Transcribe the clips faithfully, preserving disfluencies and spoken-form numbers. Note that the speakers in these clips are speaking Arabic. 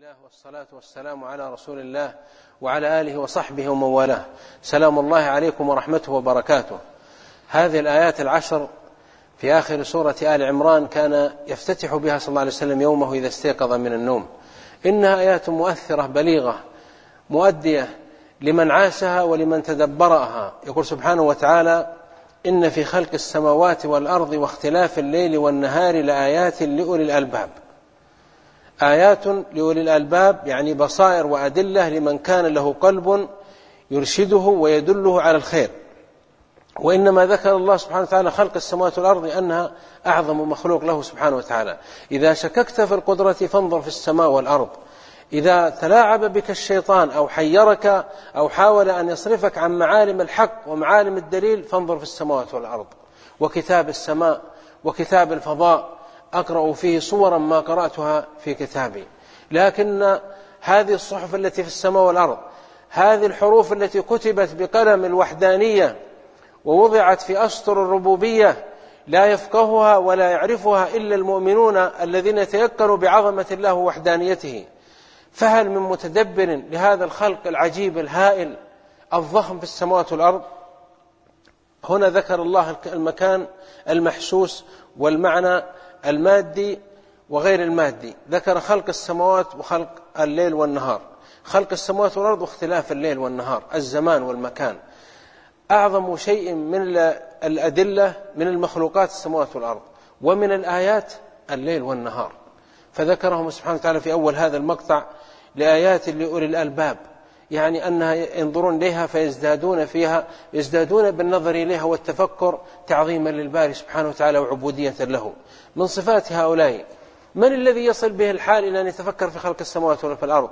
الله والصلاة والسلام على رسول الله وعلى آله وصحبه ومن والاه. سلام الله عليكم ورحمته وبركاته. هذه الآيات العشر في آخر سورة آل عمران كان يفتتح بها صلى الله عليه وسلم يومه إذا استيقظ من النوم. إنها آيات مؤثرة بليغة مؤدية لمن عاشها ولمن تدبرها. يقول سبحانه وتعالى: إن في خلق السماوات والأرض واختلاف الليل والنهار لآيات لأولي الألباب. آيات لأولي الألباب يعني بصائر وأدلة لمن كان له قلب يرشده ويدله على الخير. وإنما ذكر الله سبحانه وتعالى خلق السماوات والأرض أنها أعظم مخلوق له سبحانه وتعالى. إذا شككت في القدرة فانظر في السماء والأرض. إذا تلاعب بك الشيطان أو حيرك أو حاول أن يصرفك عن معالم الحق ومعالم الدليل فانظر في السماوات والأرض. وكتاب السماء وكتاب الفضاء أقرأ فيه صورا ما قرأتها في كتابي. لكن هذه الصحف التي في السماء والأرض، هذه الحروف التي كتبت بقلم الوحدانية ووضعت في أسطر الربوبية لا يفقهها ولا يعرفها إلا المؤمنون الذين يتيقنوا بعظمة الله ووحدانيته. فهل من متدبر لهذا الخلق العجيب الهائل الضخم في السماوات والأرض؟ هنا ذكر الله المكان المحسوس والمعنى المادي وغير المادي. ذكر خلق السماوات وخلق الليل والنهار. خلق السماوات والأرض واختلاف الليل والنهار، الزمان والمكان. أعظم شيء من الأدلة من المخلوقات السماوات والأرض، ومن الآيات الليل والنهار. فذكرهم سبحانه وتعالى في أول هذا المقطع لآيات لأولي الألباب، يعني أنها ينظرون إليها فيزدادون فيها، يزدادون بالنظر إليها والتفكر تعظيما للباري سبحانه وتعالى وعبودية له. من صفات هؤلاء من الذي يصل به الحال إلى أن يتفكر في خلق السماوات وفي الأرض؟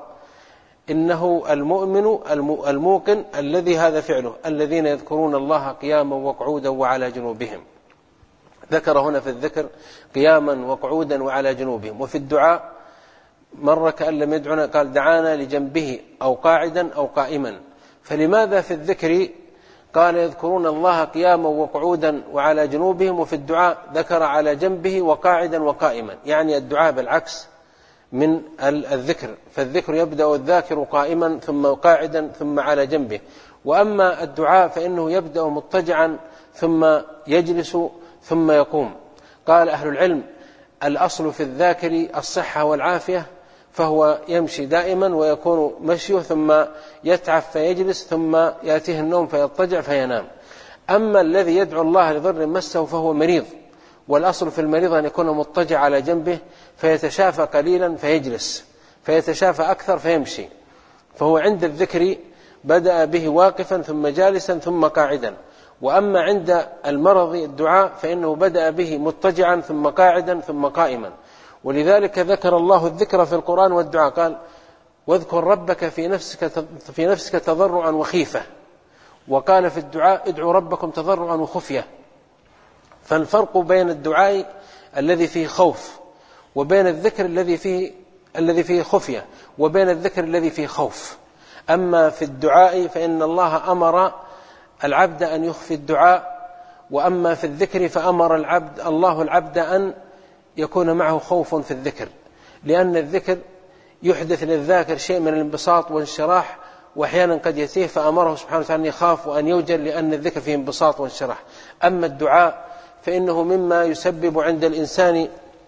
إنه المؤمن الموقن الذي هذا فعله، الذين يذكرون الله قياما وقعودا وعلى جنوبهم. ذكر هنا في الذكر قياما وقعودا وعلى جنوبهم. وفي الدعاء مرة كأن لم يدعنا قال دعانا لجنبه أو قاعدا أو قائما. فلماذا في الذكر قال يذكرون الله قياما وقعودا وعلى جنوبهم، وفي الدعاء ذكر على جنبه وقاعدا وقائما؟ يعني الدعاء بالعكس من الذكر، فالذكر يبدأ الذاكر قائما ثم قاعدا ثم على جنبه. وأما الدعاء فإنه يبدأ مضطجعا ثم يجلس ثم يقوم. قال أهل العلم الأصل في الذاكر الصحة والعافية، فهو يمشي دائما ويكون مشيه ثم يتعب فيجلس ثم يأتيه النوم فيضطجع فينام. أما الذي يدعو الله لضر مسه فهو مريض، والأصل في المريض أن يكون مضطجع على جنبه فيتشافى قليلا فيجلس، فيتشافى أكثر فيمشي. فهو عند الذكر بدأ به واقفا ثم جالسا ثم قاعدا. وأما عند المرض الدعاء فإنه بدأ به مضطجعا ثم قاعدا ثم قائما. ولذلك ذكر الله الذكر في القرآن والدعاء، قال واذكر ربك في نفسك في نفسك تضرعا وخيفة. وقال في الدعاء ادعوا ربكم تضرعا وخفية. فالفرق بين الدعاء الذي فيه خوف وبين الذكر الذي فيه الذي فيه خفية وبين الذكر الذي فيه خوف. أما في الدعاء فإن الله أمر العبد أن يخفي الدعاء، وأما في الذكر فأمر العبد الله العبد أن يكون معه خوف في الذكر، لأن الذكر يحدث للذاكر شيء من الانبساط والانشراح، وأحيانا قد يتيه فأمره سبحانه وتعالى أن يخاف وأن يوجل، لأن الذكر فيه انبساط وانشراح. أما الدعاء فإنه مما يسبب عند الإنسان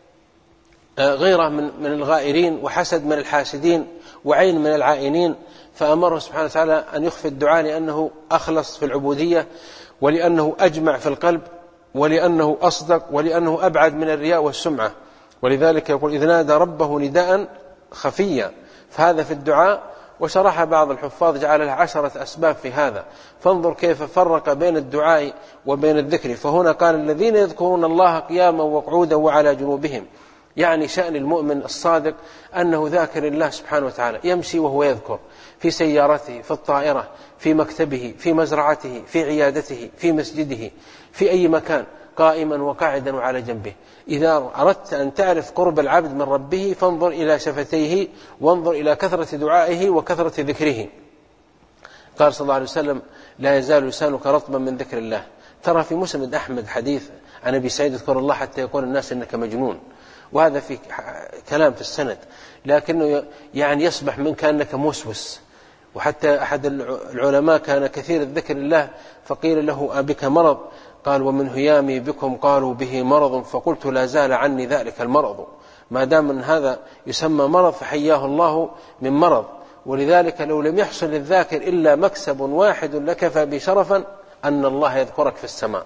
غيرة من من الغائرين وحسد من الحاسدين وعين من العائنين، فأمره سبحانه وتعالى أن يخفي الدعاء لأنه أخلص في العبودية، ولأنه أجمع في القلب، ولأنه أصدق، ولأنه أبعد من الرياء والسمعة. ولذلك يقول إذ نادى ربه نداء خفيا، فهذا في الدعاء. وشرح بعض الحفاظ جعل له عشرة أسباب في هذا. فانظر كيف فرق بين الدعاء وبين الذكر. فهنا قال الذين يذكرون الله قياما وقعودا وعلى جنوبهم، يعني شأن المؤمن الصادق أنه ذاكر الله سبحانه وتعالى، يمشي وهو يذكر في سيارته، في الطائرة، في مكتبه، في مزرعته، في عيادته، في مسجده، في أي مكان، قائما وقاعدا وعلى جنبه. إذا أردت أن تعرف قرب العبد من ربه فانظر إلى شفتيه وانظر إلى كثرة دعائه وكثرة ذكره. قال صلى الله عليه وسلم لا يزال لسانك رطبا من ذكر الله. ترى في مسند أحمد حديث عن أبي سعيد اذكر الله حتى يقول الناس إنك مجنون. وهذا في كلام في السند، لكنه يعني يصبح من كأنك موسوس. وحتى أحد العلماء كان كثير الذكر الله فقيل له أبك مرض؟ قال ومن هيامي بكم قالوا به مرض، فقلت لا زال عني ذلك المرض. ما دام من هذا يسمى مرض فحياه الله من مرض. ولذلك لو لم يحصل للذاكر إلا مكسب واحد لكفى بشرفا أن الله يذكرك في السماء.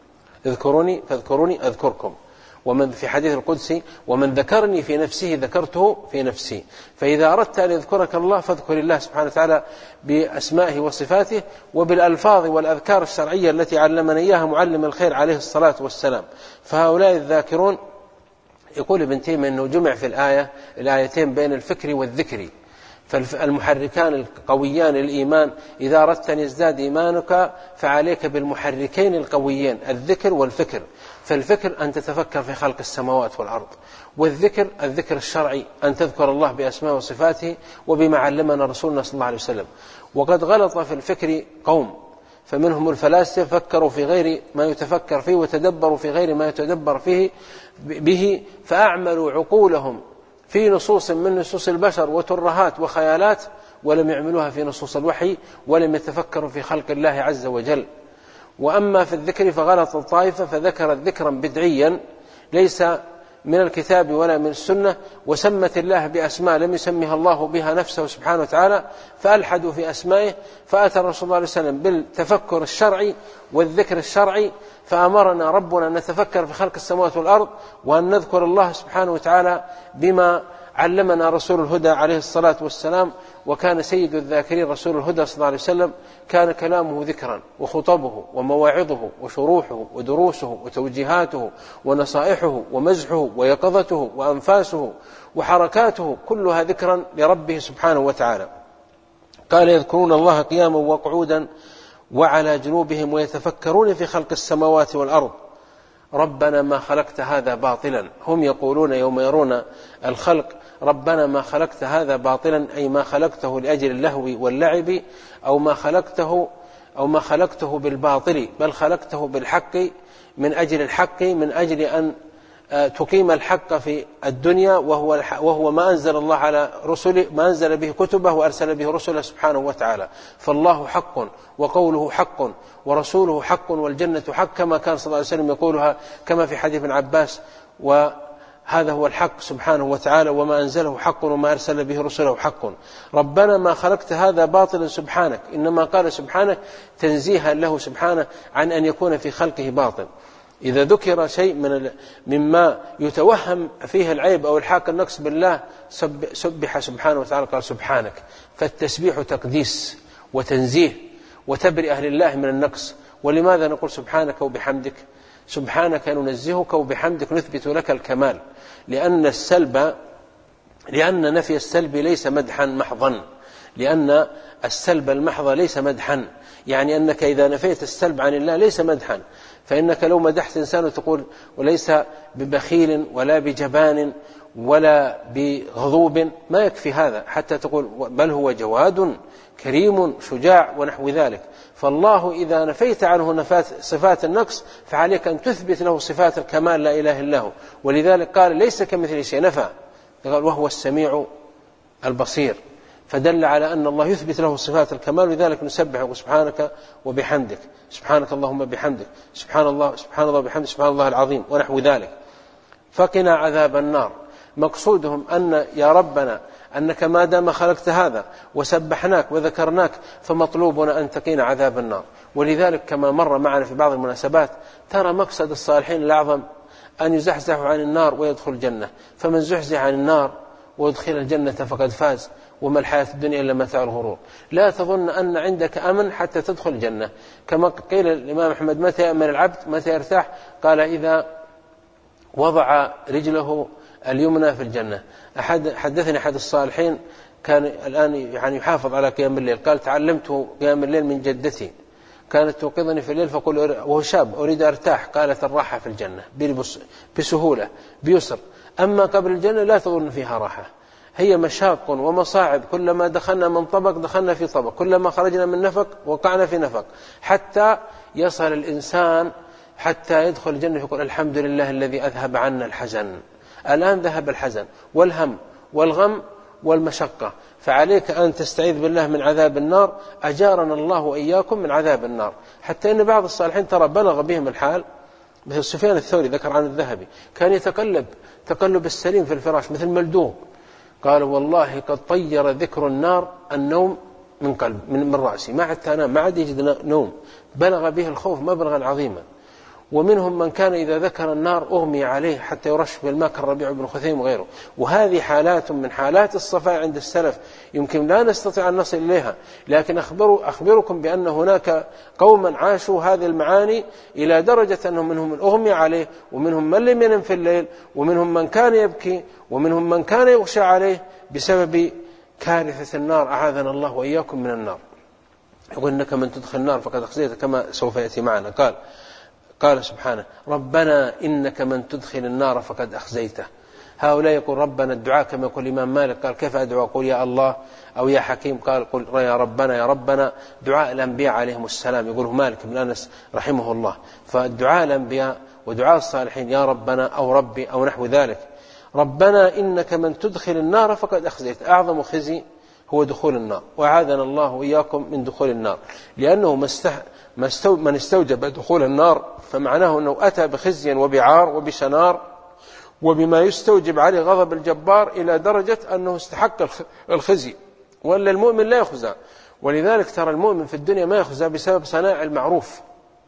اذكروني فاذكروني أذكركم. ومن في حديث القدسي ومن ذكرني في نفسه ذكرته في نفسي. فإذا أردت أن يذكرك الله فاذكر الله سبحانه وتعالى بأسمائه وصفاته وبالألفاظ والأذكار الشرعية التي علمنا إياها معلم الخير عليه الصلاة والسلام. فهؤلاء الذاكرون يقول ابن تيمية أنه جمع في الآية الآيتين بين الفكر والذكر. فالمحركان القويان للإيمان إذا أردت أن يزداد إيمانك فعليك بالمحركين القويين الذكر والفكر. فالفكر أن تتفكر في خلق السماوات والأرض، والذكر الذكر الشرعي أن تذكر الله بأسماء وصفاته وبما علمنا رسولنا صلى الله عليه وسلم. وقد غلط في الفكر قوم، فمنهم الفلاسفة فكروا في غير ما يتفكر فيه وتدبروا في غير ما يتدبر فيه به، فأعملوا عقولهم في نصوص من نصوص البشر وترهات وخيالات، ولم يعملوها في نصوص الوحي، ولم يتفكروا في خلق الله عز وجل. وأما في الذكر فغلط الطائفة فذكرت ذكرا بدعيا ليس من الكتاب ولا من السنة، وسمت الله بأسماء لم يسميها الله بها نفسه سبحانه وتعالى، فألحدوا في أسمائه. فأتى الرسول صلى الله عليه وسلم بالتفكر الشرعي والذكر الشرعي، فأمرنا ربنا أن نتفكر في خلق السماوات والأرض وأن نذكر الله سبحانه وتعالى بما علمنا رسول الهدى عليه الصلاة والسلام. وكان سيد الذاكرين رسول الهدى صلى الله عليه وسلم كان كلامه ذكرا، وخطبه ومواعظه وشروحه ودروسه وتوجيهاته ونصائحه ومزحه ويقظته وأنفاسه وحركاته كلها ذكرا لربه سبحانه وتعالى. قال يذكرون الله قياما وقعودا وعلى جنوبهم ويتفكرون في خلق السماوات والأرض ربنا ما خلقت هذا باطلا. هم يقولون يوم يرون الخلق ربنا ما خلقت هذا باطلا، أي ما خلقته لأجل اللهو واللعب، أو ما خلقته أو ما خلقته بالباطل، بل خلقته بالحق من أجل الحق، من أجل أن تقيم الحق في الدنيا، وهو وهو ما أنزل الله على رسله، ما أنزل به كتبه وأرسل به رسله سبحانه وتعالى. فالله حق وقوله حق ورسوله حق والجنة حق، كما كان صلى الله عليه وسلم يقولها كما في حديث ابن عباس. وهذا هو الحق سبحانه وتعالى، وما أنزله حق وما أرسل به رسله حق. ربنا ما خلقت هذا باطلا سبحانك، إنما قال سبحانك تنزيها له سبحانه عن أن يكون في خلقه باطل. إذا ذكر شيء من مما يتوهم فيه العيب أو الحاق النقص بالله سبح سبحانه وتعالى، قال سبحانك. فالتسبيح تقديس وتنزيه وتبرئة لله من النقص. ولماذا نقول سبحانك وبحمدك؟ سبحانك ننزهك وبحمدك نثبت لك الكمال، لأن السلب لأن نفي السلب ليس مدحا محضا، لأن السلب المحض ليس مدحا، يعني أنك إذا نفيت السلب عن الله ليس مدحا. فإنك لو مدحت إنسان تقول وليس ببخيل ولا بجبان ولا بغضوب، ما يكفي هذا حتى تقول بل هو جواد كريم شجاع ونحو ذلك. فالله إذا نفيت عنه صفات النقص فعليك أن تثبت له صفات الكمال لا إله إلا هو. ولذلك قال ليس كمثله شيء، نفى، قال وهو السميع البصير، فدل على أن الله يثبت له صفات الكمال. لذلك نسبحه سبحانك وبحمدك، سبحانك اللهم بحمدك، سبحان الله سبحان الله بحمده، سبحان الله العظيم ونحو ذلك. فقنا عذاب النار. مقصودهم أن يا ربنا أنك ما دام خلقت هذا وسبحناك وذكرناك فمطلوبنا أن تقينا عذاب النار. ولذلك كما مر معنا في بعض المناسبات ترى مقصد الصالحين الأعظم أن يزحزحوا عن النار ويدخل الجنة. فمن زحزح عن النار ويدخل الجنة فقد فاز، وما الحياة الدنيا إلا متاع الغرور. لا تظن أن عندك أمن حتى تدخل الجنة. كما قيل الإمام أحمد متى يأمن العبد متى يرتاح؟ قال إذا وضع رجله اليمنى في الجنة. أحد حدثني أحد الصالحين كان الآن يعني يحافظ على قيام الليل، قال تعلمت قيام الليل من جدتي، كانت توقظني في الليل فقل وهو شاب أريد أرتاح، قالت الراحة في الجنة بسهولة بيسر، أما قبل الجنة لا تظن فيها راحة، هي مشاق ومصاعب، كلما دخلنا من طبق دخلنا في طبق، كلما خرجنا من نفق وقعنا في نفق، حتى يصل الإنسان حتى يدخل الجنة يقول الحمد لله الذي أذهب عنا الحزن، الآن ذهب الحزن والهم والغم والمشقة، فعليك أن تستعيذ بالله من عذاب النار، أجارنا الله وإياكم من عذاب النار. حتى أن بعض الصالحين ترى بلغ بهم الحال، مثل سفيان الثوري ذكر عن الذهبي كان يتقلب تقلب السليم في الفراش مثل ملدوغ، قال والله قد طير ذكر النار النوم من قلب من, من رأسي، ما عدت أنام، ما عاد يجد نوم، بلغ به الخوف مبلغا عظيما. ومنهم من كان إذا ذكر النار أغمي عليه حتى يرش بالماء كالربيع بن خثيم وغيره. وهذه حالات من حالات الصفاء عند السلف يمكن لا نستطيع أن نصل إليها، لكن أخبر أخبركم بأن هناك قوما عاشوا هذه المعاني إلى درجة أنهم منهم من أغمي عليه، ومنهم من لم ينم في الليل، ومنهم من كان يبكي، ومنهم من كان يغشى عليه بسبب كارثة النار، أعاذنا الله وإياكم من النار. يقول إنك من تدخل النار فقد أخزيت، كما سوف يأتي معنا. قال قال سبحانه ربنا إنك من تدخل النار فقد أخزيته. هؤلاء يقول ربنا الدعاء كما يقول الإمام مالك، قال كيف أدعو؟ قل يا الله أو يا حكيم، قال قل يا ربنا يا ربنا. دعاء الأنبياء عليهم السلام يقوله مالك بن أنس رحمه الله. فالدعاء الأنبياء ودعاء الصالحين يا ربنا أو ربي أو نحو ذلك. ربنا إنك من تدخل النار فقد أخزيت، أعظم خزي هو دخول النار، وعاذنا الله وإياكم من دخول النار، لأنه من استوجب دخول النار فمعناه أنه أتى بخزي وبعار وبشنار وبما يستوجب عليه غضب الجبار إلى درجة أنه استحق الخزي. ولا المؤمن لا يخزى، ولذلك ترى المؤمن في الدنيا ما يخزى بسبب صناع المعروف.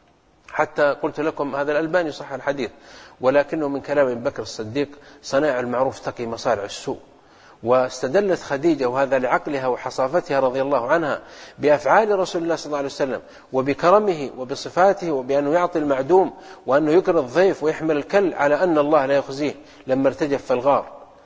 حتى قلت لكم هذا الألباني صح الحديث، ولكنه من كلام ابن بكر الصديق صناع المعروف تقي مصارع السوء. واستدلت خديجة وهذا لعقلها وحصافتها رضي الله عنها بأفعال رسول الله صلى الله عليه وسلم وبكرمه وبصفاته، وبأنه يعطي المعدوم وأنه يكرم الضيف ويحمل الكل، على أن الله لا يخزيه لما ارتجف في الغار.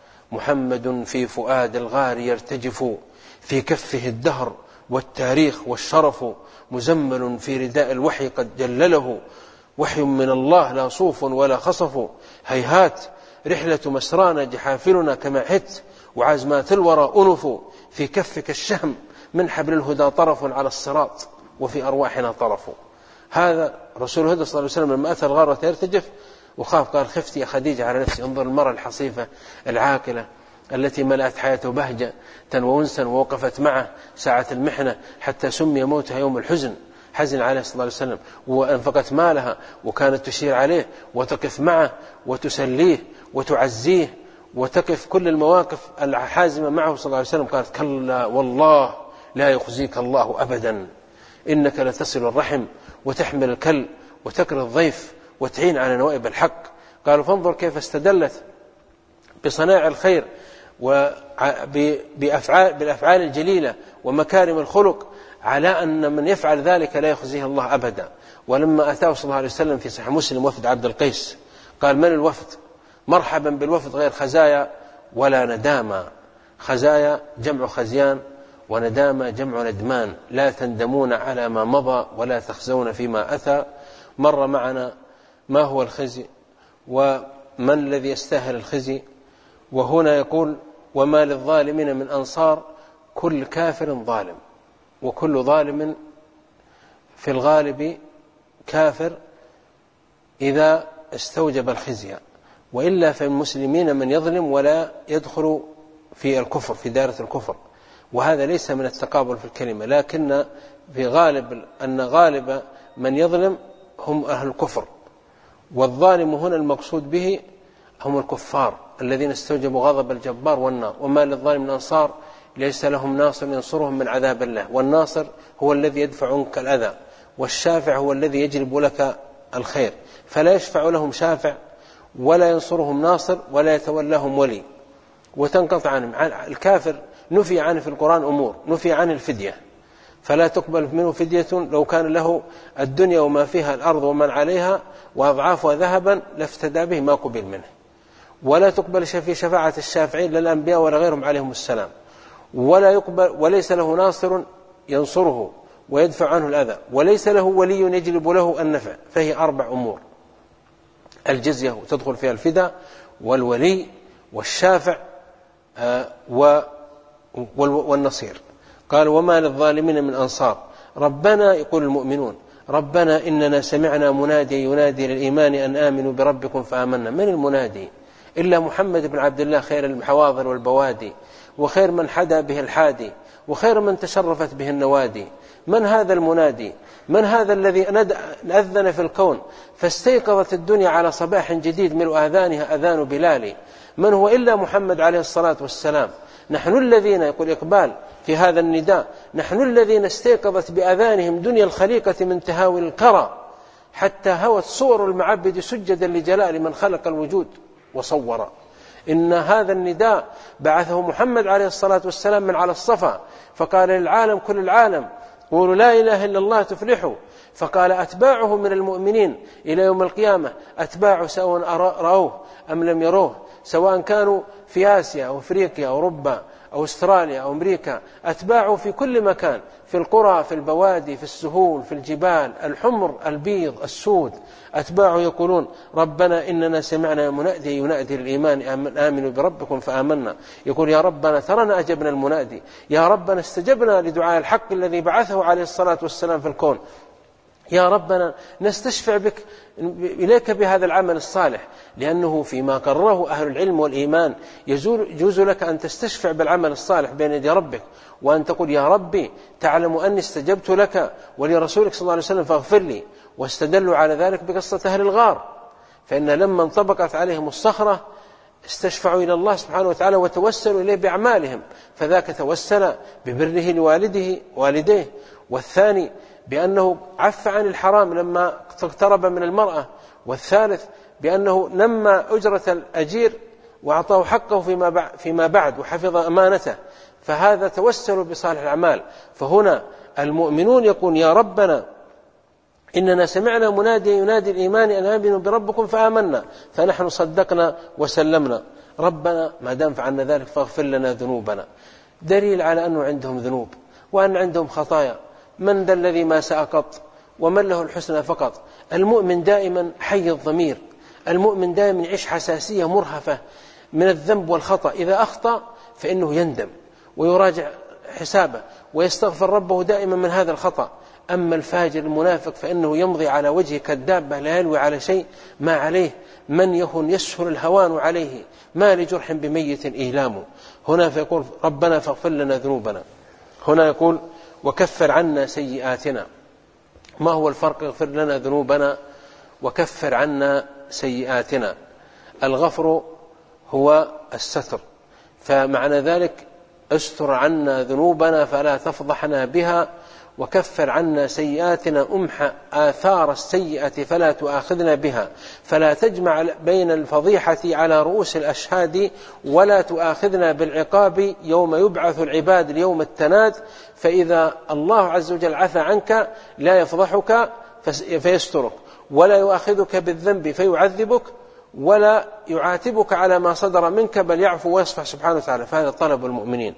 محمد في فؤاد الغار يرتجف، في كفه الدهر والتاريخ والشرف، مزمل في رداء الوحي قد جلله، وحي من الله لا صوف ولا خصف، هيهات رحلة مسرانا جحافلنا كما حت، وعزمات الورى أنف، في كفك الشهم من حبل الهدى طرف على الصراط، وفي أرواحنا طرف. هذا رسول الله صلى الله عليه وسلم لما أتى الغارة يرتجف وخاف، قال خفت يا خديجة على نفسي. انظر المرأة الحصيفة العاقلة التي ملأت حياته بهجة وأنسا، ووقفت معه ساعة المحنة حتى سمي موتها يوم الحزن، حزن عليه صلى الله عليه وسلم، وأنفقت مالها وكانت تشير عليه وتقف معه وتسليه وتعزيه وتقف كل المواقف الحازمة معه صلى الله عليه وسلم. قالت كلا والله لا يخزيك الله أبدا، إنك لتصل الرحم وتحمل الكل وتكر الضيف وتعين على نوائب الحق. قالوا فانظر كيف استدلت بصناع الخير وبأفعال بالأفعال الجليلة ومكارم الخلق على أن من يفعل ذلك لا يخزيه الله أبدا. ولما أتاه صلى الله عليه وسلم في صحيح مسلم وفد عبد القيس، قال من الوفد؟ مرحبا بالوفد غير خزايا ولا ندامة. خزايا جمع خزيان، وندامة جمع ندمان. لا تندمون على ما مضى ولا تخزون فيما أتى. مر معنا ما هو الخزي ومن الذي يستاهل الخزي. وهنا يقول وما للظالمين من أنصار، كل كافر ظالم، وكل ظالم في الغالب كافر إذا استوجب الخزي، وإلا فالمسلمين من يظلم ولا يدخل في الكفر في دائرة الكفر. وهذا ليس من التقابل في الكلمة، لكن في غالب أن غالب من يظلم هم أهل الكفر، والظالم هنا المقصود به هم الكفار الذين استوجبوا غضب الجبار والنار. وما للظالم من أنصار، ليس لهم ناصر ينصرهم من عذاب الله. والناصر هو الذي يدفع عنك الأذى، والشافع هو الذي يجلب لك الخير، فلا يشفع لهم شافع ولا ينصرهم ناصر ولا يتولاهم ولي، وتنقطع عنهم. الكافر نفي عنه في القرآن أمور، نفي عنه الفدية، فلا تقبل منه فدية لو كان له الدنيا وما فيها الأرض ومن عليها وأضعافها ذهبا لافتدى به ما قبل منه. ولا تقبل في شفاعة الشافعين للأنبياء ولا غيرهم عليهم السلام. ولا يقبل وليس له ناصر ينصره ويدفع عنه الأذى، وليس له ولي يجلب له النفع. فهي أربع أمور: الجزية تدخل فيها الفداء، والولي، والشافع، والنصير. قال وما للظالمين من أنصار. ربنا، يقول المؤمنون، ربنا إننا سمعنا مناديا ينادي للإيمان أن آمنوا بربكم فآمنا. من المنادي؟ إلا محمد بن عبد الله خير الحواضر والبوادي، وخير من حدا به الحادي، وخير من تشرفت به النوادي. من هذا المنادي؟ من هذا الذي أذن في الكون فاستيقظت الدنيا على صباح جديد من آذانها أذان بلال؟ من هو إلا محمد عليه الصلاة والسلام. نحن الذين، يقول إقبال في هذا النداء، نحن الذين استيقظت بأذانهم دنيا الخليقة من تهاوي الكرى، حتى هوت صور المعبد سجدا لجلال من خلق الوجود وصور. إن هذا النداء بعثه محمد عليه الصلاة والسلام من على الصفا، فقال للعالم كل العالم قولوا لا إله إلا الله تفلحوا. فقال أتباعه من المؤمنين إلى يوم القيامة أتباعه سواء رأوه أم لم يروه، سواء كانوا في آسيا أو أفريقيا أو أوروبا أو أستراليا أو أمريكا، أتباعه في كل مكان، في القرى، في البوادي، في السهول، في الجبال، الحمر، البيض، السود. أتباعه يقولون ربنا إننا سمعنا منادي ينادي الإيمان آمنوا بربكم فآمنا. يقول يا ربنا ترنا أجبنا المنادي، يا ربنا استجبنا لدعاء الحق الذي بعثه عليه الصلاة والسلام في الكون، يا ربنا نستشفع بك إليك بهذا العمل الصالح. لأنه فيما قرره أهل العلم والإيمان يجوز لك أن تستشفع بالعمل الصالح بين يدي ربك، وأن تقول يا ربي تعلم أني استجبت لك ولرسولك صلى الله عليه وسلم فاغفر لي. واستدلوا على ذلك بقصة أهل الغار، فإن لما انطبقت عليهم الصخرة استشفعوا إلى الله سبحانه وتعالى وتوسلوا إليه بأعمالهم، فذاك توسل ببره لوالده والديه، والثاني بأنه عف عن الحرام لما اقترب من المرأة، والثالث بأنه نمى أجرة الأجير وأعطاه حقه فيما بعد وحفظ أمانته، فهذا توسل بصالح الأعمال. فهنا المؤمنون يقول يا ربنا إننا سمعنا منادي ينادي الإيمان أن آمنوا بربكم فآمنا، فنحن صدقنا وسلمنا. ربنا ما دام فعلنا ذلك فاغفر لنا ذنوبنا. دليل على أنه عندهم ذنوب وأن عندهم خطايا. من ذا الذي ما سأقط ومن له الحسنى فقط. المؤمن دائما حي الضمير، المؤمن دائما يعيش حساسية مرهفة من الذنب والخطأ. إذا أخطأ فإنه يندم ويراجع حسابه ويستغفر ربه دائما من هذا الخطأ. أما الفاجر المنافق فإنه يمضي على وجهه كالدابة لا يلوي على شيء ما عليه، من يهن يسهل الهوان عليه، ما لجرح بميت إيلام. هنا فيقول ربنا فاغفر لنا ذنوبنا. هنا يقول وكفر عنا سيئاتنا. ما هو الفرق اغفر لنا ذنوبنا وكفر عنا سيئاتنا؟ الغفر هو الستر، فمعنى ذلك استر عنا ذنوبنا فلا تفضحنا بها، وكفر عنا سيئاتنا أمحى آثار السيئة فلا تؤاخذنا بها، فلا تجمع بين الفضيحة على رؤوس الأشهاد ولا تؤاخذنا بالعقاب يوم يبعث العباد ليوم التناد. فإذا الله عز وجل عفى عنك لا يفضحك فيسترك، ولا يؤاخذك بالذنب فيعذبك، ولا يعاتبك على ما صدر منك بل يعفو ويصفح سبحانه وتعالى. فهذا طلب المؤمنين.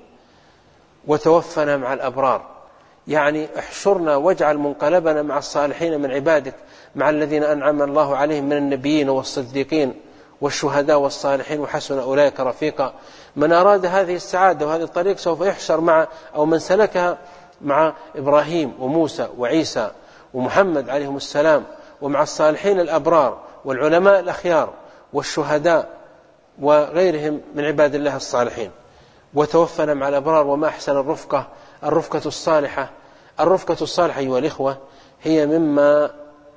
وتوفنا مع الأبرار، يعني احشرنا واجعل منقلبنا مع الصالحين من عبادك، مع الذين أنعم الله عليهم من النبيين والصديقين والشهداء والصالحين وحسن أولئك رفيقا. من أراد هذه السعادة وهذه الطريق سوف يحشر مع أو من سلكها مع إبراهيم وموسى وعيسى ومحمد عليهم السلام، ومع الصالحين الأبرار والعلماء الأخيار والشهداء وغيرهم من عباد الله الصالحين. وتوفنا مع الأبرار. وما أحسن الرفقة، الرفقة الصالحة. الرفقة الصالحة أيها الإخوة هي مما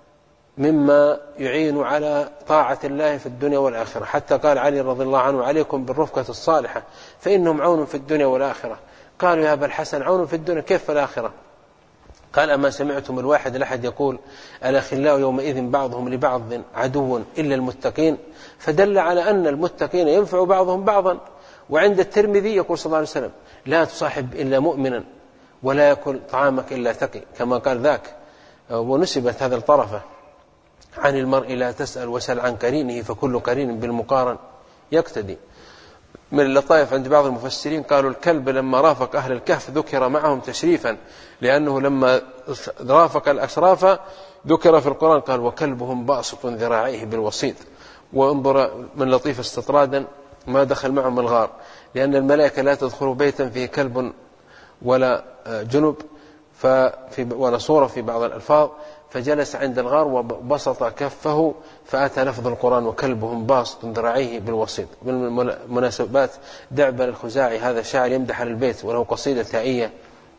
مما يعين على طاعة الله في الدنيا والآخرة. حتى قال علي رضي الله عنه عليكم بالرفقة الصالحة فإنهم عون في الدنيا والآخرة. قالوا يا أبا الحسن عون في الدنيا كيف في الآخرة؟ قال أما سمعتم الواحد الأحد يقول الأخلاء يومئذ بعضهم لبعض عدو إلا المتقين، فدل على أن المتقين ينفع بعضهم بعضا. وعند الترمذي يقول صلى الله عليه وسلم لا تصاحب إلا مؤمنا ولا يأكل طعامك إلا تقي، كما قال ذاك. ونسبت هذا الطرفة عن المرء لا تسأل وسل عن قرينه فكل قرين بالمقارن يقتدي. من اللطائف عند بعض المفسرين قالوا الكلب لما رافق أهل الكهف ذكر معهم تشريفا، لأنه لما رافق الأشراف ذكر في القرآن قال وكلبهم باسط ذراعيه بالوسيط. وانظر من لطيف استطرادا ما دخل معهم الغار، لأن الملائكة لا تدخل بيتا فيه كلب ولا جنب ففي ولا صورة في بعض الألفاظ، فجلس عند الغار وبسط كفه فأتى لفظ القرآن وكلبهم باسط ذراعيه بالوسيط. بالمناسبات دعبل الخزاعي هذا الشاعر يمدح البيت، وله قصيدة تائية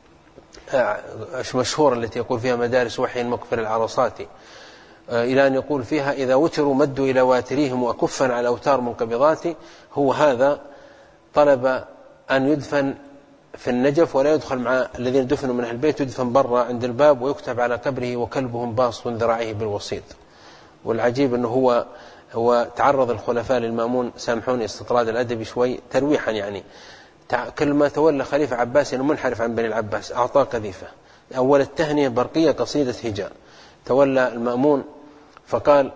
مشهورة التي يقول فيها مدارس وحي مقفر العرصات، إلى أن يقول فيها إذا وتروا مدوا إلى واتريهم وكفا على أوتار منقبضات. هو هذا طلب أن يدفن في النجف ولا يدخل مع الذين دفنوا من أهل البيت، يدفن برا عند الباب ويكتب على قبره وكلبهم باسط ذراعيه بالوسيط. والعجيب أنه هو هو تعرض الخلفاء للمأمون، سامحوني استطراد الأدب شوي ترويحا، يعني كل ما تولى خليفة عباسي أنه منحرف عن بني العباس أعطاه قذيفة. أول التهنية برقية قصيدة هجاء. تولى المأمون فقال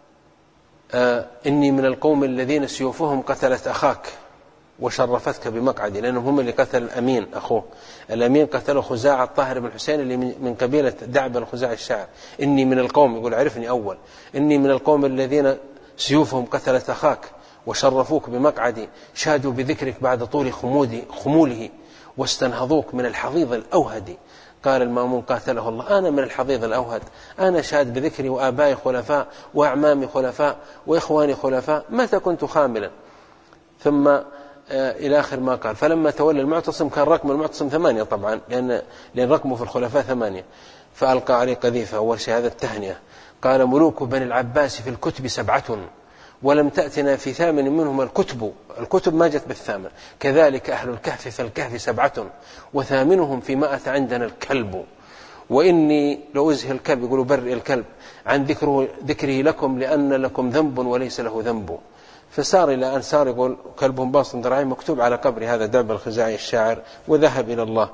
آه إني من القوم الذين سيوفهم قتلت أخاك وشرفتك بمقعدي، لأنهم هم اللي قتل الأمين أخوه. الأمين قتله خزاعة الطاهر بن حسين اللي من قبيلة دعبل الخزاعي الشاعر. إني من القوم، يقول عرفني أول، إني من القوم الذين سيوفهم قتلت أخاك وشرفوك بمقعدي، شادوا بذكرك بعد طول خمودي خموله واستنهضوك من الحضيض الأوهد. قال المأمون قاتله الله أنا من الحضيض الأوهد، أنا شاد بذكري وآبائي خلفاء وأعمامي خلفاء وإخواني خلفاء، متى كنت خاملا. ثم إلى آخر ما قال. فلما تولى المعتصم كان رقم المعتصم ثمانية طبعا، لأن, لأن رقمه في الخلفاء ثمانية، فألقى عليه قذيفة. أول شيء هذا التهنئة، قال ملوك بني العباس في الكتب سبعة ولم تأتنا في ثامن منهم الكتب، الكتب ما جت بالثامن، كذلك أهل الكهف في الكهف سبعة وثامنهم فيما أتى عندنا الكلب، وإني لو أزهي الكلب، يقولوا برئ الكلب عن ذكره, ذكره لكم لأن لكم ذنب وليس له ذنب. فسار إلى أن صار يقول كلبهم باسط ذراعيه مكتوب على قبر هذا دعبل الخزاعي الشاعر، وذهب إلى الله.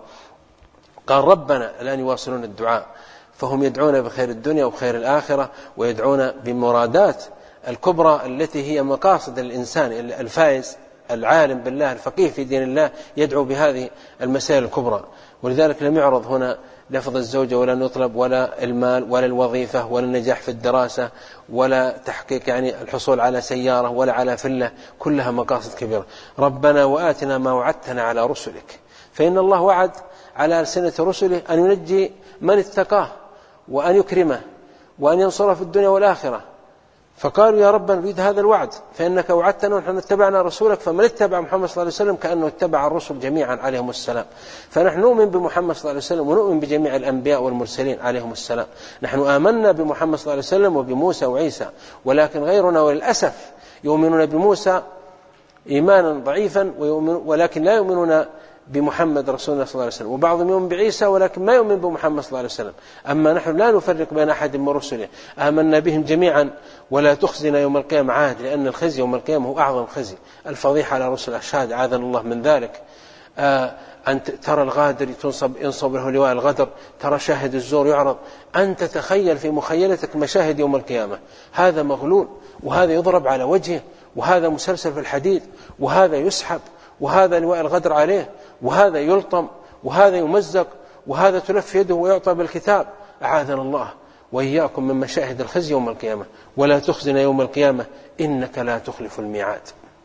قال ربنا الآن يواصلون الدعاء، فهم يدعون بخير الدنيا وخير الآخرة، ويدعون بمرادات الكبرى التي هي مقاصد الإنسان الفائز العالم بالله الفقيه في دين الله، يدعو بهذه المسائل الكبرى. ولذلك لم يعرض هنا لفظ الزوجة ولا نطلب ولا المال ولا الوظيفة ولا النجاح في الدراسة ولا تحقيق يعني الحصول على سيارة ولا على فلة، كلها مقاصد كبيرة. ربنا وآتنا ما وعدتنا على رسلك، فإن الله وعد على ألسنة رسله أن ينجي من اتقاه وأن يكرمه وأن ينصره في الدنيا والآخرة. فقالوا يا رب نريد هذا الوعد، فإنك وعدتنا ونحن اتبعنا رسولك. فمن اتبع محمد صلى الله عليه وسلم كأنه اتبع الرسل جميعا عليهم السلام. فنحن نؤمن بمحمد صلى الله عليه وسلم ونؤمن بجميع الأنبياء والمرسلين عليهم السلام. نحن آمنا بمحمد صلى الله عليه وسلم وبموسى وعيسى، ولكن غيرنا وللأسف يؤمنون بموسى إيمانا ضعيفا ولكن لا يؤمنون بمحمد رسول الله صلى الله عليه وسلم، وبعضهم يؤمن بعيسى ولكن ما يؤمن بمحمد صلى الله عليه وسلم. أما نحن لا نفرق بين أحد من رسله، آمنا بهم جميعا ولا تخزنا يوم القيامة عاد، لأن الخزي يوم القيامة هو أعظم خزي، الفضيحة على رسل الأشهاد عاذنا الله من ذلك. آه أن ترى الغادر تنصب ينصب له لواء الغدر، ترى شاهد الزور يعرض، أن تتخيل في مخيلتك مشاهد يوم القيامة، هذا مغلول وهذا يضرب على وجهه وهذا مسلسل في الحديد وهذا يسحب وهذا لواء الغدر عليه وهذا يلطم وهذا يمزق وهذا تلف يده ويعطى بالكتاب. أعاذنا الله وإياكم من مشاهد الخزي يوم القيامة. ولا تخزنا يوم القيامة إنك لا تخلف الميعاد،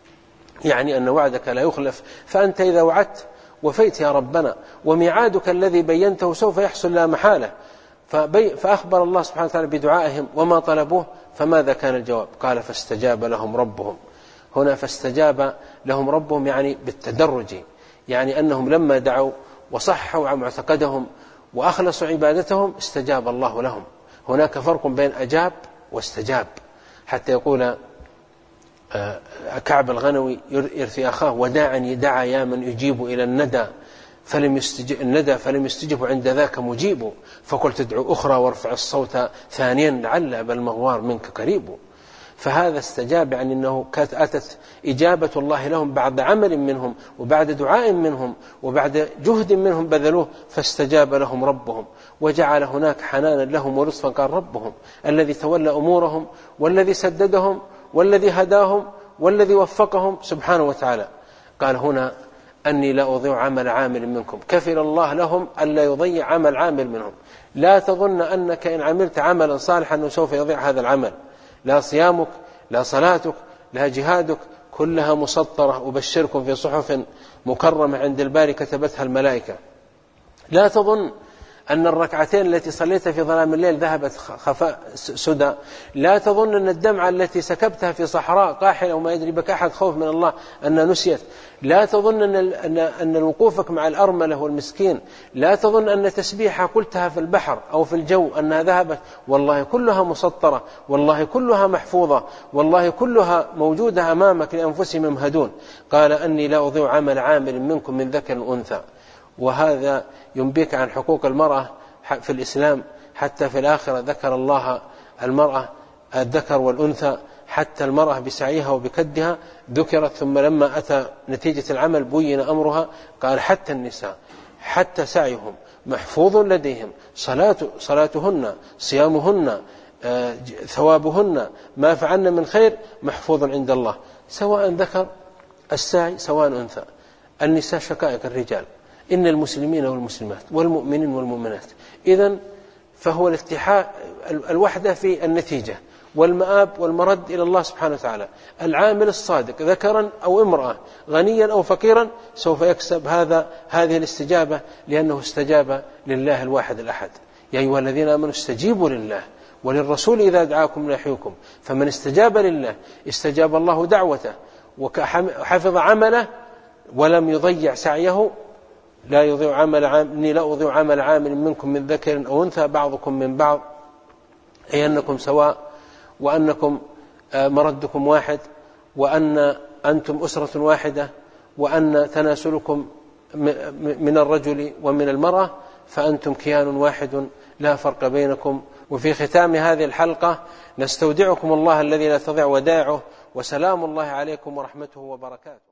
يعني أن وعدك لا يخلف، فأنت إذا وعدت وفيت يا ربنا، وميعادك الذي بينته سوف يحصل لا محالة. فأخبر الله سبحانه وتعالى بدعائهم وما طلبوه، فماذا كان الجواب؟ قال فاستجاب لهم ربهم. هنا فاستجاب لهم ربهم يعني بالتدرج، يعني أنهم لما دعوا وصحوا عن معتقدهم وأخلصوا عبادتهم استجاب الله لهم. هناك فرق بين أجاب واستجاب، حتى يقول كعب الغنوي يرثي أخاه وداعني دعا يا من يجيب إلى الندى فلم يستجب الندى فلم يستجب عند ذاك مجيب، فقلت ادعو أخرى وارفع الصوت ثانيا لعل بل المغوار منك قريب. فهذا استجاب، يعني أنه كانت أتت إجابة الله لهم بعد عمل منهم وبعد دعاء منهم وبعد جهد منهم بذلوه، فاستجاب لهم ربهم وجعل هناك حنانا لهم ولطفا. قال ربهم الذي تولى أمورهم والذي سددهم والذي هداهم والذي وفقهم سبحانه وتعالى. قال هنا أني لا أضيع عمل عامل منكم، كفل الله لهم ألا يضيع عمل عامل منهم. لا تظن أنك إن عملت عملا صالحا أنه سوف يضيع هذا العمل، لا صيامك لا صلاتك لا جهادك كلها مسطرة، أبشركم في صحف مكرمة عند الباري كتبتها الملائكة. لا تظن أن الركعتين التي صليتها في ظلام الليل ذهبت خفاء سدى. لا تظن أن الدمعة التي سكبتها في صحراء قاحلة وما يدري بك أحد خوف من الله أنها نسيت. لا تظن أن أن وقوفك مع الأرملة والمسكين، لا تظن أن تسبيحة قلتها في البحر أو في الجو أنها ذهبت. والله كلها مسطرة، والله كلها محفوظة، والله كلها موجودة أمامك لأنفسهم يمهدون. قال أني لا أضيع عمل عامل منكم من ذكر وأنثى. وهذا ينبيك عن حقوق المرأة في الإسلام. حتى في الآخرة ذكر الله المرأة الذكر والأنثى، حتى المرأة بسعيها وبكدها ذكرت، ثم لما أتى نتيجة العمل بين أمرها. قال حتى النساء، حتى سعيهم محفوظ لديهم، صلاة صلاتهن، صيامهن، ثوابهن، ما فعلن من خير محفوظ عند الله، سواء ذكر السعي سواء أنثى. النساء شقائق الرجال، إن المسلمين والمسلمات والمؤمنين والمؤمنات. إذن فهو الاتحاد الوحدة في النتيجة والمآب والمرد إلى الله سبحانه وتعالى. العامل الصادق ذكرا أو امرأة، غنيا أو فقيرا، سوف يكسب هذا هذه الاستجابة، لأنه استجاب لله الواحد الأحد. يا أيها الذين آمنوا استجيبوا لله وللرسول إذا دعاكم ليحييكم. فمن استجاب لله استجاب الله دعوته وحفظ عمله ولم يضيع سعيه. لا يضيع عمل عامل لا أضيع عمل عامل منكم من ذكر أو أنثى بعضكم من بعض، أي أنكم سواء، وأنكم مردكم واحد، وأن أنتم أسرة واحدة، وأن تناسلكم من الرجل ومن المرأة فأنتم كيان واحد لا فرق بينكم. وفي ختام هذه الحلقة نستودعكم الله الذي لا تضيع ودائعه، وسلام الله عليكم ورحمته وبركاته.